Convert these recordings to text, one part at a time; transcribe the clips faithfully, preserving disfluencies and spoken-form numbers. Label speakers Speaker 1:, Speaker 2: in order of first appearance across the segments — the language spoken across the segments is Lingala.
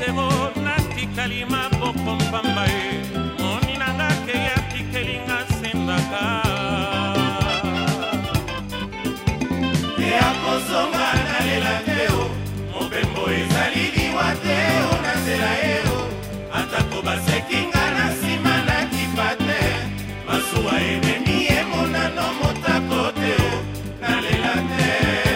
Speaker 1: sesebo natikali maboko mpamba ye moni nanga ke yatikeli nga sendaka
Speaker 2: eakozonga nalela teo mobembo ezali liwa teo na nzela eo atako basekinga na nsima nakipa te masuwa ememi ye monano motako teo nalela te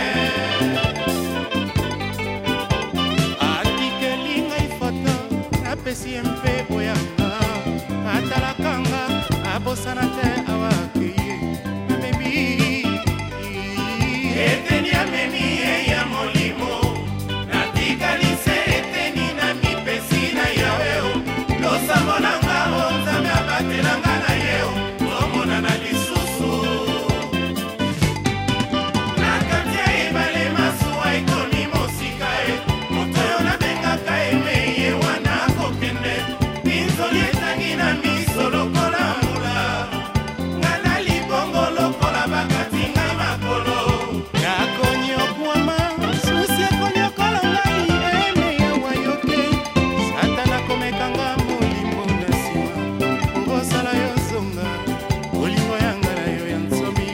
Speaker 3: atikeli ngai foto napesi ye mpe boyanga atalakanga abosana te awakeye amemi
Speaker 2: eteni amemi ye ya molimo natikalise eteni na mipesi na yaweo losambo nanga o nzambe abatelanga na yeo omonana lisusu nakati ya ebale masuwa ekomi mosika e moto oyo nabengaka eme ye wana kokende binzoli etangi na miso lokola mbula nga na libongo lokola bakati ngai makolo
Speaker 3: nakonyokwama susi ekonyokola ngai eme yawa yoke satana komekanga molimo na nsima okosala yo zonga bolingo yanga na yo ya nsomi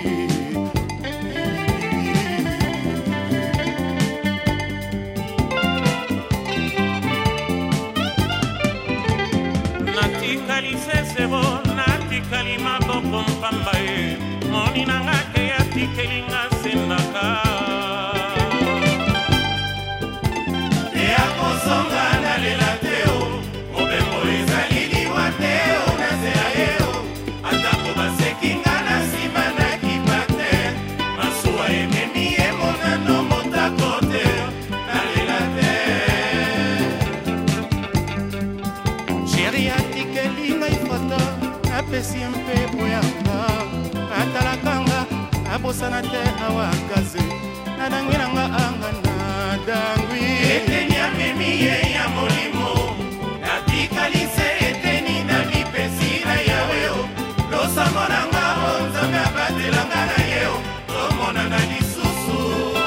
Speaker 1: natikali sesebo natikali maboko mpamba ye moni nanga ke yatikeli nga sendaka
Speaker 2: eakozonga nalela teo mobembo ezali liwa teo na nzela eo atako basekinga na nsima nakipa te masuwa ememi ye monano motako teo nalela te
Speaker 3: sheri atikeli ngai foto apesi ye mpe boyanga atalakanga abosana te awakaze nadangi nanga anga nadangwi
Speaker 2: eteni amemi ye ya molimo natikalise eteni na mipesi na yaweo losambo nanga o nzambe abatelanga na yeo tomonana lisusu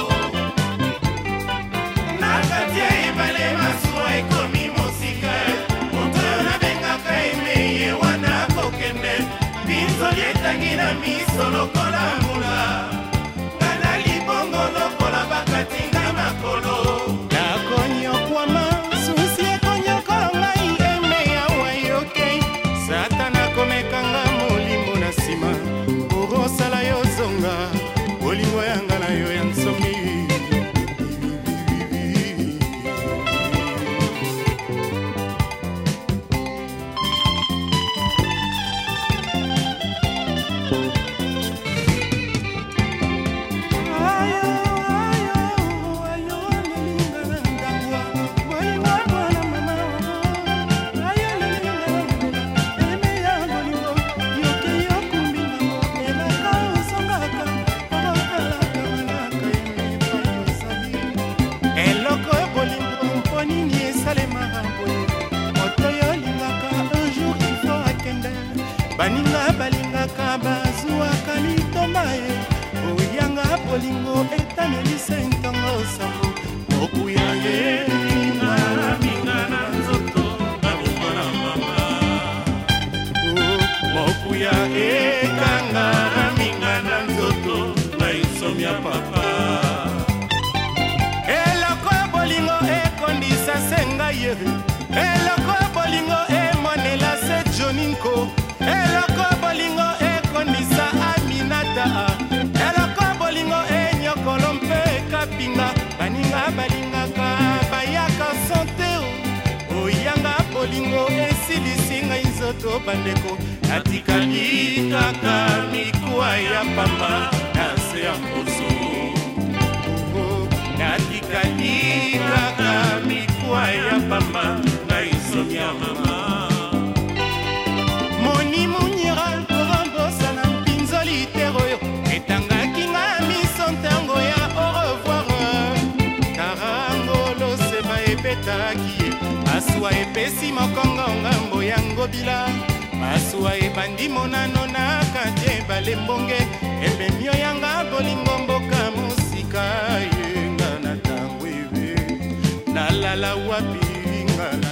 Speaker 2: nakati ya ebale masuwa ekomi mosika moto oyo nabengaka eme ye wana kokende binzoli etangi na miso lokola mbula nga na libongo lokola bakati ngai makolo
Speaker 3: nakonyokwama susi ekonyokola ngai eme yawa yoke satana komekanga molimo na nsima okosala yo zonga bolingo yanga na yo ya nsomi baninga balingaka bazuwaka litomba ye oyanga bolingo etanelise ntongo sango okuya ye
Speaker 1: minga na nzoto naboma na mama
Speaker 3: mokuya ekanga
Speaker 1: minga na nzoto na insomi ya papa
Speaker 3: eloko bolingo ekondisa senga ye eloko bolingo emonela se joninko eloko bolingo ekondisa aminata eloko bolingo enyokolo mpe kapinga baninga balingaka bayaka sante oyanga bolingo esilisi ngai nzoto bandeko natikali kaka mikuwa ya pamba na se ya mposo natikali kaka mikuwa ya pamba na insomi ya mama moni munyira korambosana mpinzoli tero oyo etangaki nga miso ntango ya au revoir karangolo seba ebetaki ye masuwa epesi mokongo ngambo ya ngobila masuwa ebandi monano na kati ebale mbonge ememi oyanga bolingo mboka mosika yenga na tango ebe nalala wapi nga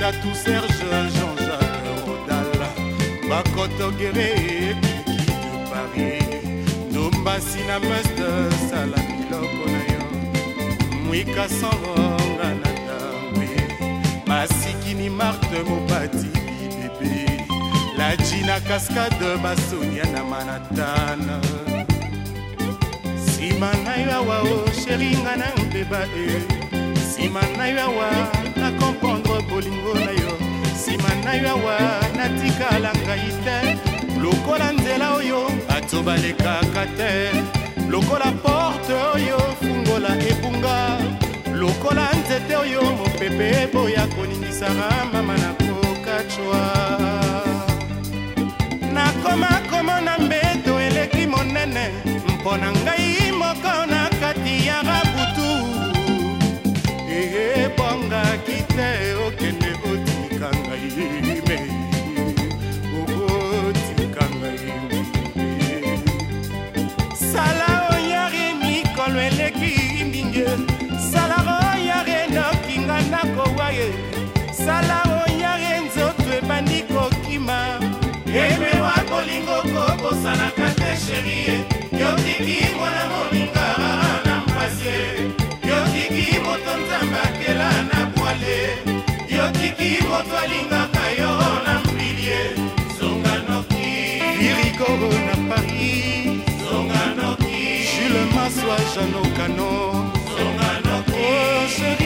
Speaker 3: Katou Serge, Jean-Jacques Rodal, Bakoto Guéré, Kiki de Paris, Dombasi na Must, Salamiloko na yo, Mwika Sangonga na Tawe, Masikini Marthe Mopati bébé, la Gina Cascade, Basonia na Manhattan. Sima na yo awa o chéri nga na mbeba e, sima na yo awa na comprendre bolingo na yo, sima na yo awa natikala ngai te, lokola nzela oyo bato balekaka te, lokola porte oyo fungola ebunga, lokola nzete oyo mopepe eboya koningisaka mama na kokachwa. Nakoma koma na mbeto eleki monene, mpona ngai moko na kati ya rabutu, ebongaki te okende otika ngai me, okotika ngai me. Sala oyari mikolo eleki mbinge, sala oyari nokinga nakowa ye, sala oyari nzoto ebandi kokima, emewa kolingo kobosanaka te sherie, yotiki mwana moninga na mpase, yotiki moto nzambe akela na bwale, yotiki moto alingaka yo na mbilie, zonga noki Virigoro na Paris, zonga noki Jules Maswa Jeannot Cano, zonga noki oh chéri